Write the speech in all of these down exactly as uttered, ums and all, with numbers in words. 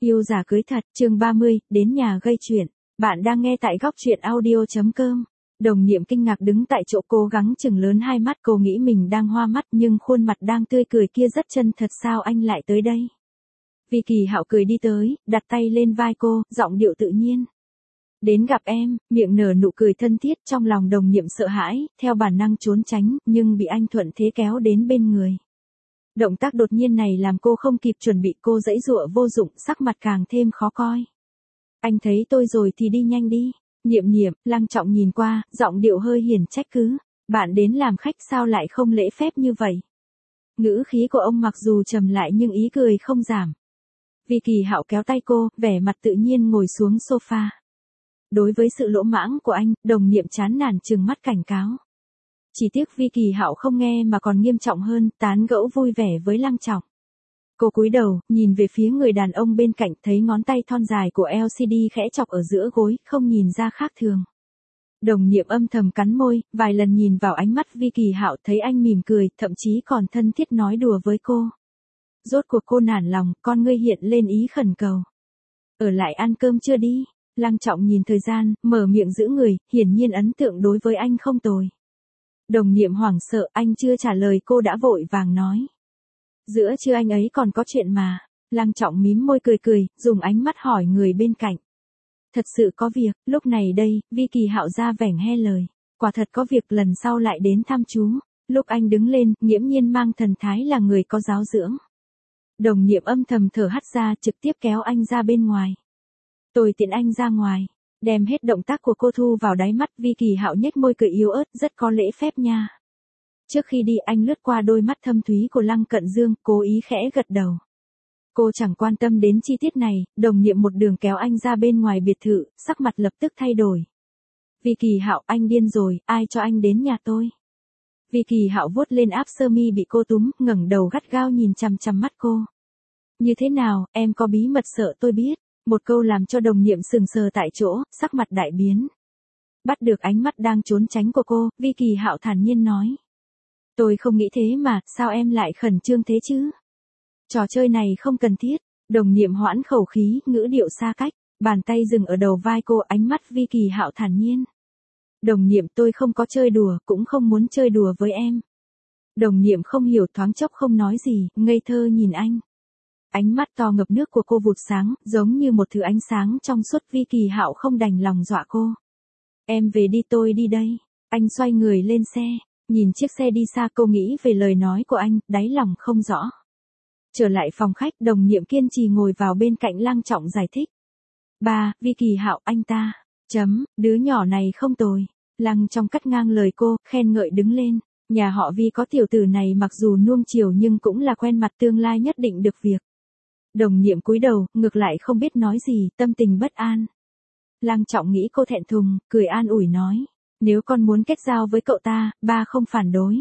Yêu giả cưới thật, chương ba mươi, đến nhà gây chuyện. Bạn đang nghe tại góc chuyện audio chấm com. Đồng Niệm kinh ngạc đứng tại chỗ cố gắng chừng lớn hai mắt, cô nghĩ mình đang hoa mắt nhưng khuôn mặt đang tươi cười kia rất chân thật, sao anh lại tới đây? Vi Kỳ Hạo cười đi tới, đặt tay lên vai cô, giọng điệu tự nhiên. Đến gặp em, miệng nở nụ cười thân thiết, trong lòng Đồng Niệm sợ hãi, theo bản năng trốn tránh, nhưng bị anh thuận thế kéo đến bên người. Động tác đột nhiên này làm cô không kịp chuẩn bị, cô giãy giụa vô dụng, sắc mặt càng thêm khó coi. Anh thấy tôi rồi thì đi nhanh đi. Niệm Niệm, Lăng Trọng nhìn qua, giọng điệu hơi hiền trách cứ. Bạn đến làm khách sao lại không lễ phép như vậy? Ngữ khí của ông mặc dù trầm lại nhưng ý cười không giảm. Vi Kỳ Hạo kéo tay cô, vẻ mặt tự nhiên ngồi xuống sofa. Đối với sự lỗ mãng của anh, Đồng Niệm chán nản trừng mắt cảnh cáo. Chỉ tiếc Vi Kỳ Hạo không nghe mà còn nghiêm trọng hơn, tán gẫu vui vẻ với Lăng Trọng. Cô cúi đầu, nhìn về phía người đàn ông bên cạnh, thấy ngón tay thon dài của lờ xê đê khẽ chọc ở giữa gối, không nhìn ra khác thường. Đồng Niệm âm thầm cắn môi, vài lần nhìn vào ánh mắt Vi Kỳ Hạo, thấy anh mỉm cười, thậm chí còn thân thiết nói đùa với cô. Rốt cuộc cô nản lòng, con ngươi hiện lên ý khẩn cầu. Ở lại ăn cơm chưa đi? Lăng Trọng nhìn thời gian, mở miệng giữ người, hiển nhiên ấn tượng đối với anh không tồi. Đồng Niệm hoảng sợ, anh chưa trả lời cô đã vội vàng nói. Giữa trưa anh ấy còn có chuyện mà. Lăng Trọng mím môi cười cười, dùng ánh mắt hỏi người bên cạnh. Thật sự có việc, lúc này đây, Vi Kỳ Hạo ra vẻ nghe lời. Quả thật có việc, lần sau lại đến thăm chú. Lúc anh đứng lên, nghiễm nhiên mang thần thái là người có giáo dưỡng. Đồng Niệm âm thầm thở hắt ra, trực tiếp kéo anh ra bên ngoài. Tôi tiễn anh ra ngoài. Đem hết động tác của cô thu vào đáy mắt, Vi Kỳ Hạo nhếch môi cười yếu ớt, rất có lễ phép nha. Trước khi đi anh lướt qua đôi mắt thâm thúy của Lăng Cận Dương, cố ý khẽ gật đầu. Cô chẳng quan tâm đến chi tiết này, Đồng Niệm một đường kéo anh ra bên ngoài biệt thự, sắc mặt lập tức thay đổi. Vi Kỳ Hạo, anh điên rồi, ai cho anh đến nhà tôi? Vi Kỳ Hạo vuốt lên áp sơ mi bị cô túm, ngẩng đầu gắt gao nhìn chằm chằm mắt cô. Như thế nào, em có bí mật sợ tôi biết? Một câu làm cho Đồng Niệm sừng sờ tại chỗ, sắc mặt đại biến. Bắt được ánh mắt đang trốn tránh của cô, Vi Kỳ Hạo thản nhiên nói. Tôi không nghĩ thế mà, sao em lại khẩn trương thế chứ? Trò chơi này không cần thiết. Đồng Niệm hoãn khẩu khí, ngữ điệu xa cách, bàn tay dừng ở đầu vai cô, ánh mắt Vi Kỳ Hạo thản nhiên. Đồng Niệm, tôi không có chơi đùa, cũng không muốn chơi đùa với em. Đồng Niệm không hiểu, thoáng chốc không nói gì, ngây thơ nhìn anh. Ánh mắt to ngập nước của cô vụt sáng, giống như một thứ ánh sáng trong suốt. Vi Kỳ Hạo không đành lòng dọa cô. Em về đi, tôi đi đây. Anh xoay người lên xe, nhìn chiếc xe đi xa, cô nghĩ về lời nói của anh, đáy lòng không rõ. Trở lại phòng khách, Đồng Niệm kiên trì ngồi vào bên cạnh Lăng Trọng giải thích. Ba, Vi Kỳ Hạo, anh ta, chấm, đứa nhỏ này không tồi. Lăng Trọng cắt ngang lời cô, khen ngợi đứng lên. Nhà họ Vi có tiểu tử này mặc dù nuông chiều nhưng cũng là quen mặt, tương lai nhất định được việc. Đồng Niệm cúi đầu, ngược lại không biết nói gì, tâm tình bất an. Lăng Trọng nghĩ cô thẹn thùng, cười an ủi nói. Nếu con muốn kết giao với cậu ta, ba không phản đối.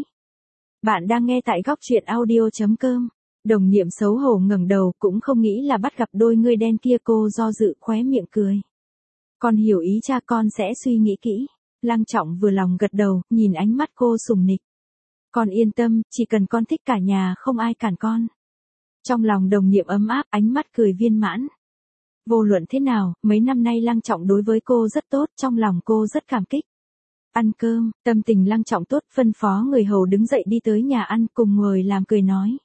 Bạn đang nghe tại góc chuyện audio chấm com. Đồng Niệm xấu hổ ngẩng đầu, cũng không nghĩ là bắt gặp đôi ngươi đen kia, cô do dự khóe miệng cười. Con hiểu ý cha, con sẽ suy nghĩ kỹ. Lăng Trọng vừa lòng gật đầu, nhìn ánh mắt cô sùng nịch. Con yên tâm, chỉ cần con thích cả nhà không ai cản con. Trong lòng Đồng Niệm ấm áp, ánh mắt cười viên mãn. Vô luận thế nào, mấy năm nay Lăng Trọng đối với cô rất tốt, trong lòng cô rất cảm kích. Ăn cơm, tâm tình Lăng Trọng tốt, phân phó người hầu đứng dậy đi tới nhà ăn, cùng ngồi làm cười nói.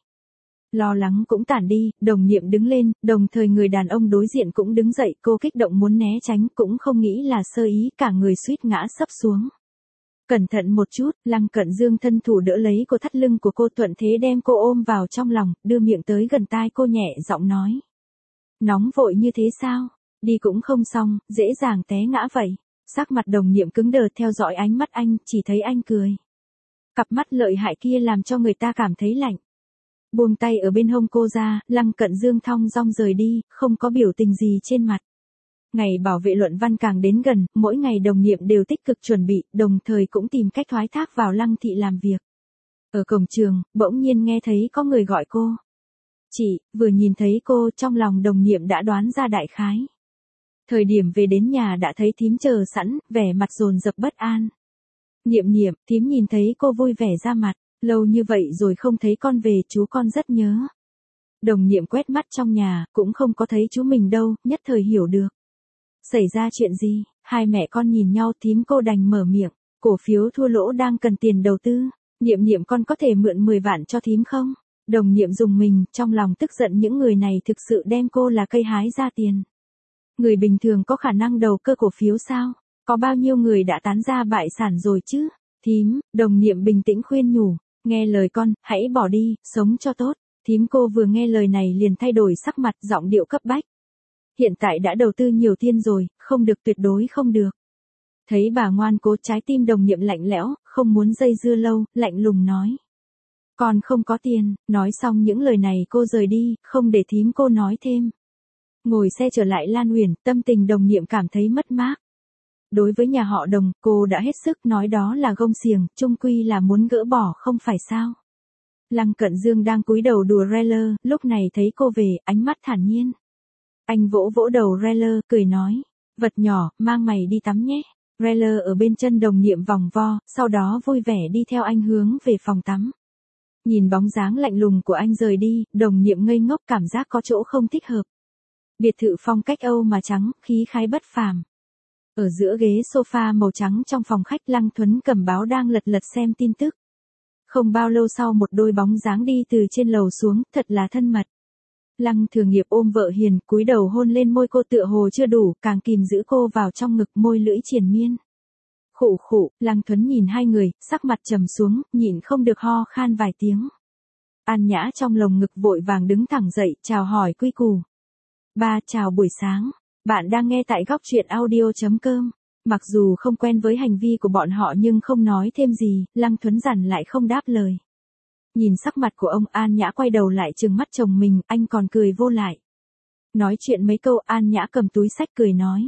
Lo lắng cũng tản đi, Đồng Niệm đứng lên, đồng thời người đàn ông đối diện cũng đứng dậy, cô kích động muốn né tránh, cũng không nghĩ là sơ ý, cả người suýt ngã sấp xuống. Cẩn thận một chút, Lăng Cận Dương thân thủ đỡ lấy cô, thắt lưng của cô, thuận thế đem cô ôm vào trong lòng, đưa miệng tới gần tai cô, nhẹ giọng nói. Nóng vội như thế sao? Đi cũng không xong, dễ dàng té ngã vậy. Sắc mặt Đồng Niệm cứng đờ, theo dõi ánh mắt anh, chỉ thấy anh cười. Cặp mắt lợi hại kia làm cho người ta cảm thấy lạnh. Buông tay ở bên hông cô ra, Lăng Cận Dương thong dong rời đi, không có biểu tình gì trên mặt. Ngày bảo vệ luận văn càng đến gần, mỗi ngày Đồng Niệm đều tích cực chuẩn bị, đồng thời cũng tìm cách thoái thác vào Lăng thị làm việc. Ở cổng trường, bỗng nhiên nghe thấy có người gọi cô. Chị, vừa nhìn thấy cô, trong lòng Đồng Niệm đã đoán ra đại khái. Thời điểm về đến nhà đã thấy thím chờ sẵn, vẻ mặt dồn dập bất an. Niệm Niệm, thím nhìn thấy cô vui vẻ ra mặt. Lâu như vậy rồi không thấy con về, chú con rất nhớ. Đồng nhiệm quét mắt trong nhà, cũng không có thấy chú mình đâu, nhất thời hiểu được. Xảy ra chuyện gì, hai mẹ con nhìn nhau, thím cô đành mở miệng, cổ phiếu thua lỗ đang cần tiền đầu tư, Niệm Niệm con có thể mượn mười vạn cho thím không? Đồng Niệm dùng mình, trong lòng tức giận những người này thực sự đem cô là cây hái ra tiền. Người bình thường có khả năng đầu cơ cổ phiếu sao? Có bao nhiêu người đã tán ra bại sản rồi chứ? Thím, Đồng Niệm bình tĩnh khuyên nhủ, nghe lời con, hãy bỏ đi, sống cho tốt. Thím cô vừa nghe lời này liền thay đổi sắc mặt, giọng điệu cấp bách. Hiện tại đã đầu tư nhiều tiền rồi, không được, tuyệt đối không được. Thấy bà ngoan cố, trái tim Đồng Niệm lạnh lẽo, không muốn dây dưa lâu, lạnh lùng nói. Con không có tiền, nói xong những lời này cô rời đi, không để thím cô nói thêm. Ngồi xe trở lại Lan Uyển, tâm tình Đồng Niệm cảm thấy mất mát. Đối với nhà họ Đồng, cô đã hết sức nói đó là gông xiềng, chung quy là muốn gỡ bỏ không phải sao. Lăng Cận Dương đang cúi đầu đùa Reller, lúc này thấy cô về, ánh mắt thản nhiên. Anh vỗ vỗ đầu Reller, cười nói, vật nhỏ, mang mày đi tắm nhé. Reller ở bên chân Đồng Niệm vòng vo, sau đó vui vẻ đi theo anh hướng về phòng tắm. Nhìn bóng dáng lạnh lùng của anh rời đi, Đồng Niệm ngây ngốc, cảm giác có chỗ không thích hợp. Biệt thự phong cách Âu mà trắng, khí khái bất phàm. Ở giữa ghế sofa màu trắng trong phòng khách, Lăng Thuấn cầm báo đang lật lật xem tin tức. Không bao lâu sau một đôi bóng dáng đi từ trên lầu xuống, thật là thân mật. Lăng Thừa Nghiệp ôm vợ hiền, cúi đầu hôn lên môi cô, tựa hồ chưa đủ, càng kìm giữ cô vào trong ngực, môi lưỡi triền miên. Khụ khụ, Lăng Thuấn nhìn hai người, sắc mặt trầm xuống, nhịn không được ho khan vài tiếng. An Nhã trong lồng ngực vội vàng đứng thẳng dậy, chào hỏi quy củ. Ba, chào buổi sáng. Bạn đang nghe tại góc truyện audio chấm com. Mặc dù không quen với hành vi của bọn họ nhưng không nói thêm gì, Lăng Thuấn dằn lại không đáp lời. Nhìn sắc mặt của ông, An Nhã quay đầu lại trừng mắt chồng mình, anh còn cười vô lại. Nói chuyện mấy câu, An Nhã cầm túi xách cười nói.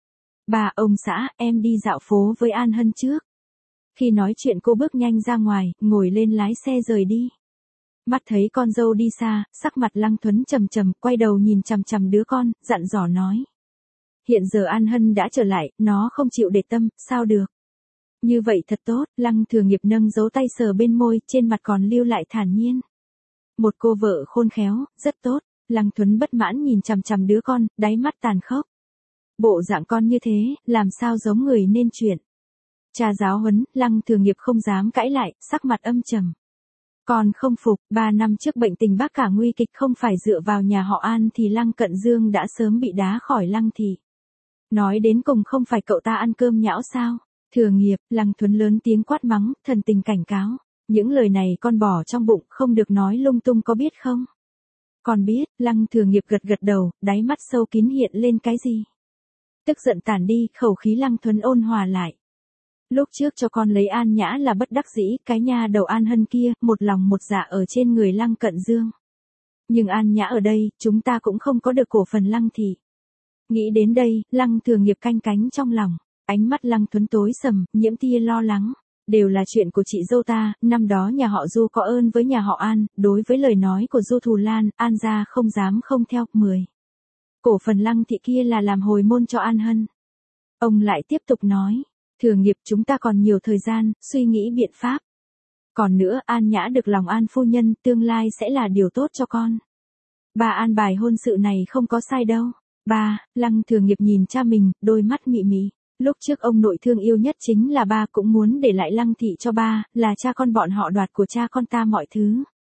Bà, ông xã, em đi dạo phố với An Hân trước. Khi nói chuyện cô bước nhanh ra ngoài, ngồi lên lái xe rời đi. Mắt thấy con dâu đi xa, sắc mặt Lăng Thuấn trầm trầm, quay đầu nhìn chằm chằm đứa con, dặn dò nói. Hiện giờ An Hân đã trở lại, nó không chịu để tâm, sao được. Như vậy thật tốt, Lăng Thừa Nghiệp nâng dấu tay sờ bên môi, trên mặt còn lưu lại thản nhiên. Một cô vợ khôn khéo, rất tốt. Lăng Thuấn bất mãn nhìn chằm chằm đứa con, đáy mắt tàn khốc. Bộ dạng con như thế, làm sao giống người nên chuyện. Cha giáo huấn, Lăng Thừa Nghiệp không dám cãi lại, sắc mặt âm trầm. Con không phục, ba năm trước bệnh tình bác cả nguy kịch, không phải dựa vào nhà họ An thì Lăng Cận Dương đã sớm bị đá khỏi Lăng thị. Nói đến cùng không phải cậu ta ăn cơm nhão sao? Thừa Nghiệp, Lăng Thuấn lớn tiếng quát mắng, thần tình cảnh cáo. Những lời này con bỏ trong bụng, không được nói lung tung, có biết không? Con biết, Lăng Thừa Nghiệp gật gật đầu, đáy mắt sâu kín hiện lên cái gì? Tức giận tản đi, khẩu khí Lăng Thuấn ôn hòa lại. Lúc trước cho con lấy An Nhã là bất đắc dĩ, cái nha đầu An Hân kia, một lòng một dạ ở trên người Lăng Cận Dương. Nhưng An Nhã ở đây, chúng ta cũng không có được cổ phần Lăng thị. Nghĩ đến đây, Lăng Thừa Nghiệp canh cánh trong lòng, ánh mắt Lăng Thuấn tối sầm, nhiễm tia lo lắng. Đều là chuyện của chị dâu ta, năm đó nhà họ Du có ơn với nhà họ An, đối với lời nói của Du Thù Lan, An gia không dám không theo. Mười. Cổ phần Lăng thị kia là làm hồi môn cho An Hân. Ông lại tiếp tục nói, Thừa Nghiệp, chúng ta còn nhiều thời gian, suy nghĩ biện pháp. Còn nữa, An Nhã được lòng An phu nhân, tương lai sẽ là điều tốt cho con. Bà an bài hôn sự này không có sai đâu. Ba, Lăng Thừa Nghiệp nhìn cha mình, đôi mắt mị mị. Lúc trước ông nội thương yêu nhất chính là ba, cũng muốn để lại Lăng thị cho ba, là cha con bọn họ đoạt của cha con ta mọi thứ.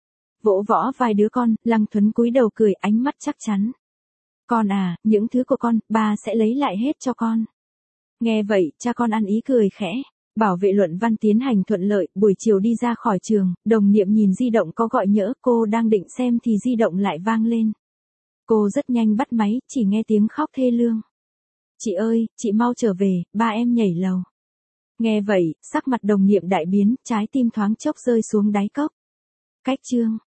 Vỗ võ vài đứa con, Lăng Thuấn cúi đầu cười, ánh mắt chắc chắn. Con à, những thứ của con, ba sẽ lấy lại hết cho con. Nghe vậy, cha con ăn ý cười khẽ. Bảo vệ luận văn tiến hành thuận lợi, buổi chiều đi ra khỏi trường, Đồng Niệm nhìn di động có gọi nhỡ, cô đang định xem thì di động lại vang lên. Cô rất nhanh bắt máy, chỉ nghe tiếng khóc thê lương. Chị ơi, chị mau trở về, ba em nhảy lầu. Nghe vậy, sắc mặt Đồng Niệm đại biến, trái tim thoáng chốc rơi xuống đáy cốc. Cách chương.